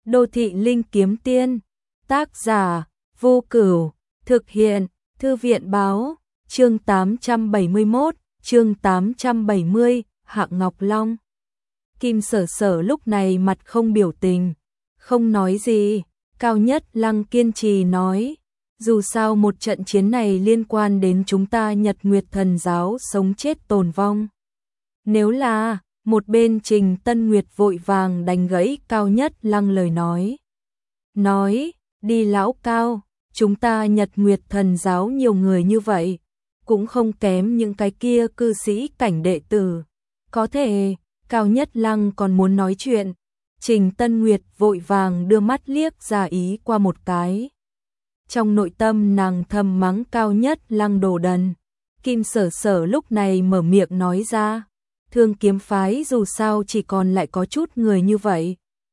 Đô thị linh kiếm tiên, tác giả, Vô Cửu, thực hiện, Thư viện báo, chương 871, chương 870, Hạng Ngọc Long. Kim Sở Sở lúc này mặt không biểu tình, không nói gì, Cao Nhất Lăng kiên trì nói, dù sao một trận chiến này liên quan đến chúng ta Nhật Nguyệt Thần giáo sống chết tồn vong. Nếu là, một bên Trình Tân Nguyệt vội vàng đánh gãy Cao Nhất Lăng lời nói, đi lão Cao, chúng ta Nhật Nguyệt Thần giáo nhiều người như vậy, cũng không kém những cái kia cư sĩ cảnh đệ tử. Có thể, Cao Nhất Lăng còn muốn nói chuyện, Trình Tân Nguyệt vội vàng đưa mắt liếc ra ý qua một cái. Trong nội tâm nàng thầm mắng Cao Nhất Lăng đồ đần. Kim Sở Sở lúc này mở miệng nói ra, Thương Kiếm phái dù sao chỉ còn lại có chút người như vậy.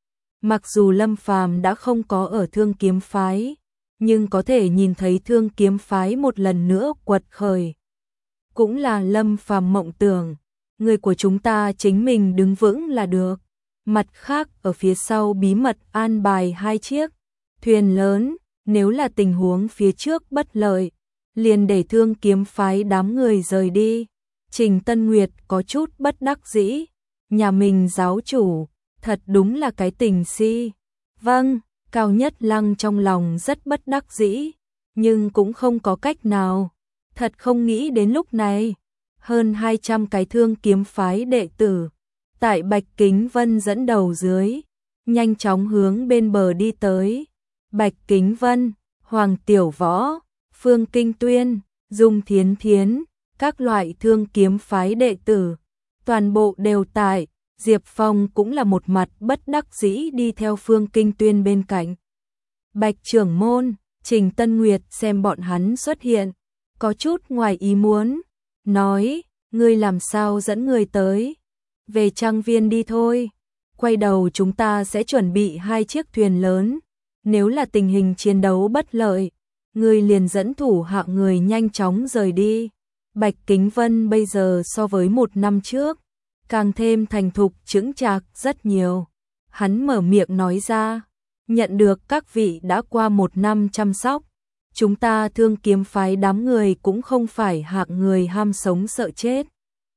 Mặc dù Lâm Phàm đã không có ở Thương Kiếm phái, nhưng có thể nhìn thấy Thương Kiếm phái một lần nữa quật khởi. Cũng là Lâm Phàm mộng tưởng, người của chúng ta chính mình đứng vững là được. Mặt khác ở phía sau bí mật an bài 2 chiếc thuyền lớn, nếu là tình huống phía trước bất lợi, liền để Thương Kiếm phái đám người rời đi. Trình Tân Nguyệt có chút bất đắc dĩ, nhà mình giáo chủ, thật đúng là cái tình si. Vâng, Cao Nhất Lăng trong lòng rất bất đắc dĩ, nhưng cũng không có cách nào. Thật không nghĩ đến lúc này, hơn 200 cái Thương Kiếm phái đệ tử, tại Bạch Kính Vân dẫn đầu dưới, nhanh chóng hướng bên bờ đi tới. Bạch Kính Vân, Hoàng Tiểu Võ, Phương Kinh Tuyên, Dung Thiến Thiến, các loại Thương Kiếm phái đệ tử, toàn bộ đều tại. Diệp Phong cũng là một mặt bất đắc dĩ đi theo Phương Kinh Tuyên bên cạnh. Bạch trưởng môn, Trình Tân Nguyệt xem bọn hắn xuất hiện, có chút ngoài ý muốn, nói, ngươi làm sao dẫn người tới, về trang viên đi thôi, quay đầu chúng ta sẽ chuẩn bị 2 chiếc thuyền lớn, nếu là tình hình chiến đấu bất lợi, ngươi liền dẫn thủ hạ người nhanh chóng rời đi. Bạch Kính Vân bây giờ so với 1 năm trước, càng thêm thành thục chững chạc rất nhiều. Hắn mở miệng nói ra, nhận được các vị đã qua 1 năm chăm sóc, chúng ta Thương Kiếm phái đám người cũng không phải hạng người ham sống sợ chết.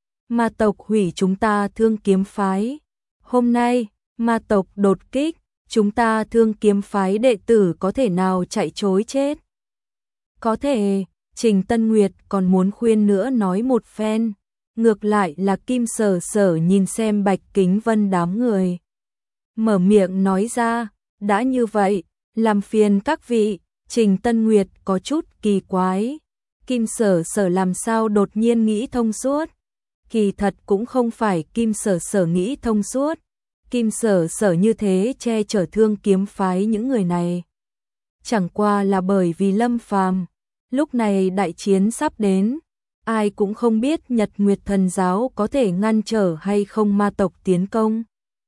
Ma tộc hủy chúng ta Thương Kiếm phái. Hôm nay, ma tộc đột kích, chúng ta Thương Kiếm phái đệ tử có thể nào chạy trối chết? Có thể, Trình Tân Nguyệt còn muốn khuyên nữa nói một phen. Ngược lại là Kim Sở Sở nhìn xem Bạch Kính Vân đám người, mở miệng nói ra, đã như vậy, làm phiền các vị. Trình Tân Nguyệt có chút kỳ quái, Kim Sở Sở làm sao đột nhiên nghĩ thông suốt. Kỳ thật cũng không phải Kim Sở Sở nghĩ thông suốt, Kim Sở Sở như thế che chở Thương Kiếm phái những người này, chẳng qua là bởi vì Lâm Phàm. Lúc này đại chiến sắp đến, ai cũng không biết Nhật Nguyệt Thần giáo có thể ngăn trở hay không ma tộc tiến công.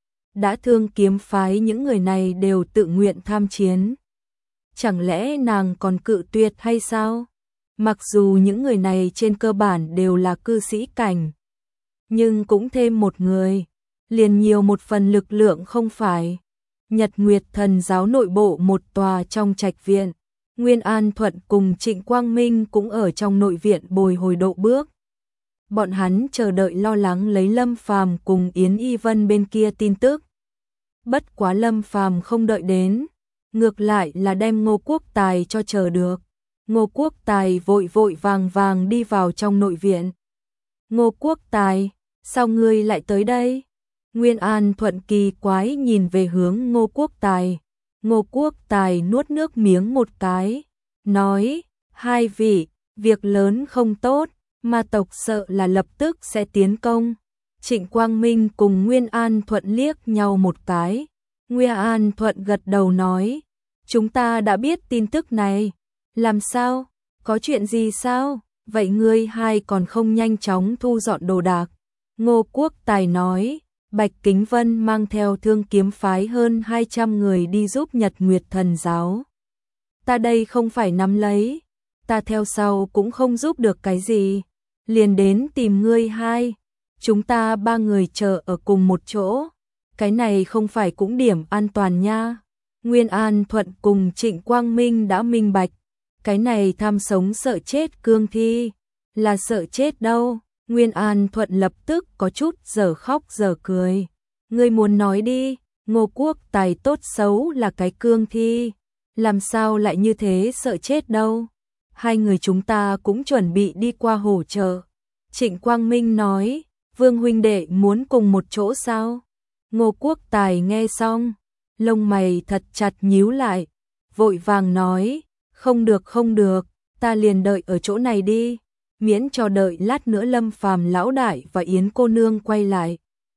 Đã Thương Kiếm phái những người này đều tự nguyện tham chiến, chẳng lẽ nàng còn cự tuyệt hay sao? Mặc dù những người này trên cơ bản đều là cư sĩ cảnh, nhưng cũng thêm một người, liền nhiều một phần lực lượng không phải. Nhật Nguyệt Thần giáo nội bộ một tòa trong trạch viện, Nguyên An Thuận cùng Trịnh Quang Minh cũng ở trong nội viện bồi hồi độ bước. Bọn hắn chờ đợi lo lắng lấy Lâm Phàm cùng Yến Y Vân bên kia tin tức. Bất quá Lâm Phàm không đợi đến, ngược lại là đem Ngô Quốc Tài cho chờ được. Ngô Quốc Tài vội vội vàng vàng đi vào trong nội viện. Ngô Quốc Tài, sao ngươi lại tới đây? Nguyên An Thuận kỳ quái nhìn về hướng Ngô Quốc Tài. Ngô Quốc Tài nuốt nước miếng một cái, nói, 2 vị, việc lớn không tốt, ma tộc sợ là lập tức sẽ tiến công. Trịnh Quang Minh cùng Nguyên An Thuận liếc nhau một cái. Nguyên An Thuận gật đầu nói, chúng ta đã biết tin tức này. Làm sao? Có chuyện gì sao? Vậy ngươi 2 còn không nhanh chóng thu dọn đồ đạc. Ngô Quốc Tài nói, Bạch Kính Vân mang theo Thương Kiếm phái hơn 200 người đi giúp Nhật Nguyệt Thần giáo. Ta đây không phải nắm lấy, ta theo sau cũng không giúp được cái gì, liền đến tìm ngươi 2. Chúng ta 3 người chờ ở cùng một chỗ, cái này không phải cũng điểm an toàn nha. Nguyên An Thuận cùng Trịnh Quang Minh đã minh bạch, cái này tham sống sợ chết cương thi, là sợ chết đâu. Nguyên An Thuận lập tức có chút giờ khóc giờ cười. Ngươi muốn nói đi, Ngô Quốc Tài tốt xấu là cái cương thi, làm sao lại như thế sợ chết đâu. Hai người chúng ta cũng chuẩn bị đi qua hỗ trợ. Trịnh Quang Minh nói, Vương huynh đệ muốn cùng một chỗ sao? Ngô Quốc Tài nghe xong, lông mày thật chặt nhíu lại, vội vàng nói, không được, ta liền đợi ở chỗ này đi, miễn cho đợi lát nữa Lâm Phàm lão đại và Yến cô nương quay lại.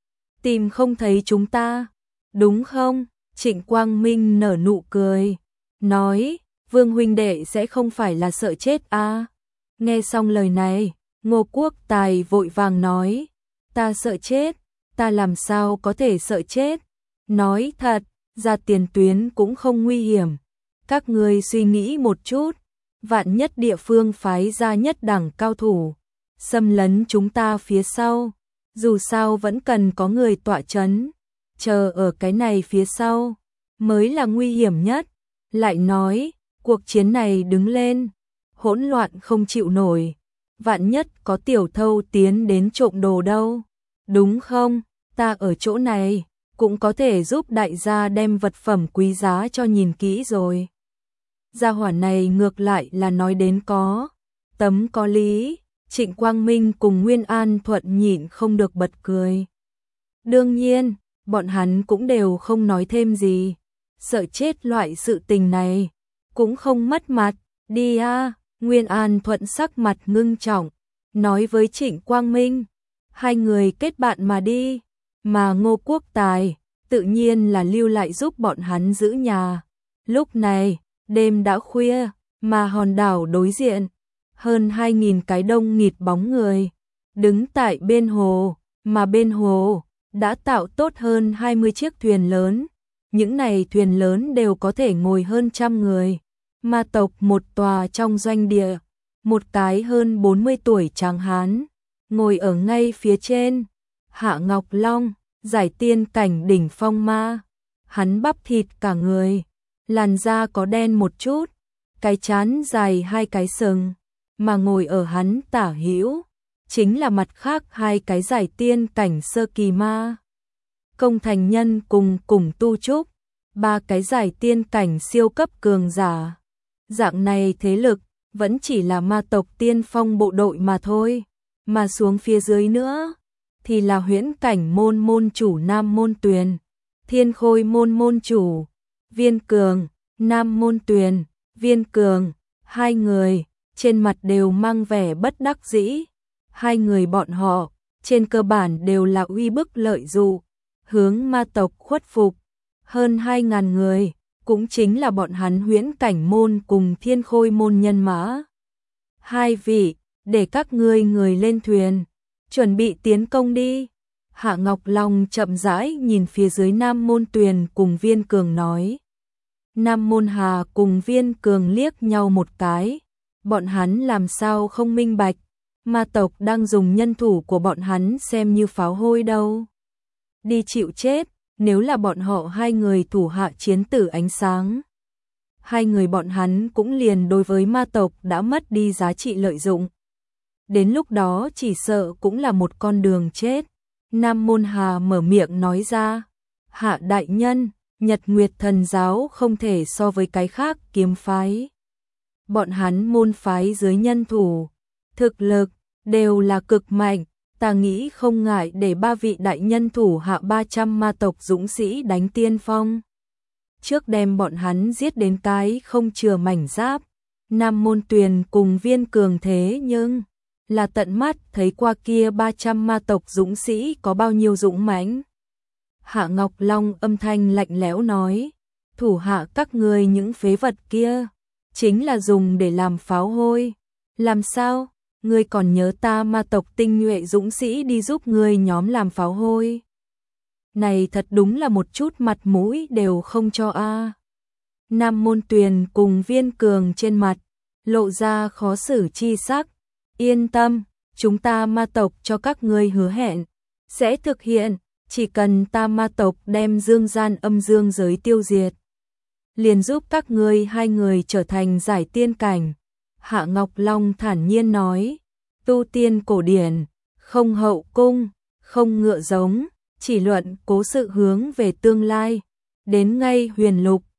Tìm không thấy chúng ta, đúng không? Trịnh Quang Minh nở nụ cười, nói, Vương huynh đệ sẽ không phải là sợ chết à? Nghe xong lời này, Ngô Quốc Tài vội vàng nói, ta sợ chết, ta làm sao có thể sợ chết? Nói thật, ra tiền tuyến cũng không nguy hiểm. Các ngươi suy nghĩ một chút, vạn nhất địa phương phái ra nhất đẳng cao thủ, xâm lấn chúng ta phía sau, dù sao vẫn cần có người tọa chấn, chờ ở cái này phía sau, mới là nguy hiểm nhất. Lại nói, cuộc chiến này đứng lên, hỗn loạn không chịu nổi, vạn nhất có tiểu thâu tiến đến trộm đồ đâu, đúng không? Ta ở chỗ này, cũng có thể giúp đại gia đem vật phẩm quý giá cho nhìn kỹ rồi. Gia hỏa này ngược lại là nói đến có tấm có lý. Trịnh Quang Minh cùng Nguyên An Thuận nhịn không được bật cười. Đương nhiên, bọn hắn cũng đều không nói thêm gì. Sợ chết loại sự tình này, cũng không mất mặt. Đi a. Nguyên An Thuận sắc mặt ngưng trọng, nói với Trịnh Quang Minh, hai người kết bạn mà đi. Mà Ngô Quốc Tài, tự nhiên là lưu lại giúp bọn hắn giữ nhà. Lúc này, đêm đã khuya, mà hòn đảo đối diện, hơn 2.000 cái đông nghịt bóng người, đứng tại bên hồ, mà bên hồ đã tạo tốt hơn 20 chiếc thuyền lớn. Những này thuyền lớn đều có thể ngồi hơn 100 người. Ma tộc một tòa trong doanh địa, một cái hơn 40 tuổi tráng hán, ngồi ở ngay phía trên. Hạ Ngọc Long, giải tiên cảnh đỉnh phong ma. Hắn bắp thịt cả người, làn da có đen một chút, cái trán dài 2 cái sừng, mà ngồi ở hắn tả hữu chính là mặt khác 2 cái giải tiên cảnh sơ kỳ ma. Công Thành Nhân cùng Tu Trúc, 3 cái giải tiên cảnh siêu cấp cường giả. Dạng này thế lực vẫn chỉ là ma tộc tiên phong bộ đội mà thôi, mà xuống phía dưới nữa thì là huyễn cảnh môn môn chủ Nam Môn Tuyền, Thiên Khôi môn môn chủ Viên Cường, Nam Môn Tuyền, Viên Cường. Hai người trên mặt đều mang vẻ bất đắc dĩ. Hai người bọn họ trên cơ bản đều là uy bức lợi dụ, hướng ma tộc khuất phục. Hơn 2.000 người, cũng chính là bọn hắn huyễn cảnh môn cùng Thiên Khôi môn nhân mã. Hai vị, để các ngươi người lên thuyền, chuẩn bị tiến công đi. Hạ Ngọc Long chậm rãi nhìn phía dưới Nam Môn Tuyền cùng Viên Cường nói. Nam Môn Hà cùng Viên Cường liếc nhau một cái, bọn hắn làm sao không minh bạch, ma tộc đang dùng nhân thủ của bọn hắn xem như pháo hôi đâu. Đi chịu chết, nếu là bọn họ hai người thủ hạ chiến tử ánh sáng. Hai người bọn hắn cũng liền đối với ma tộc đã mất đi giá trị lợi dụng. Đến lúc đó chỉ sợ cũng là một con đường chết. Nam Môn Hà mở miệng nói ra, Hạ đại nhân, Nhật Nguyệt Thần giáo không thể so với cái khác kiếm phái. Bọn hắn môn phái dưới nhân thủ, thực lực đều là cực mạnh, ta nghĩ không ngại để 3 vị đại nhân thủ hạ 300 ma tộc dũng sĩ đánh tiên phong. Trước đem bọn hắn giết đến cái không chừa mảnh giáp. Nam Môn Tuyền cùng Viên Cường thế nhưng là tận mắt thấy qua kia 300 ma tộc dũng sĩ có bao nhiêu dũng mãnh. Hạ Ngọc Long âm thanh lạnh lẽo nói, thủ hạ các ngươi những phế vật kia, chính là dùng để làm pháo hôi. Làm sao, ngươi còn nhớ ta ma tộc tinh nhuệ dũng sĩ đi giúp ngươi nhóm làm pháo hôi? Này thật đúng là một chút mặt mũi đều không cho a. Nam Môn Tuyền cùng Viên Cường trên mặt lộ ra khó xử chi sắc. Yên tâm, chúng ta ma tộc cho các ngươi hứa hẹn sẽ thực hiện, chỉ cần ta ma tộc đem dương gian âm dương giới tiêu diệt. liền giúp các ngươi hai người trở thành giải tiên cảnh. Hạ Ngọc Long thản nhiên nói, tu tiên cổ điển, không hậu cung, không ngựa giống, chỉ luận cố sự hướng về tương lai. Đến ngay huyền lục,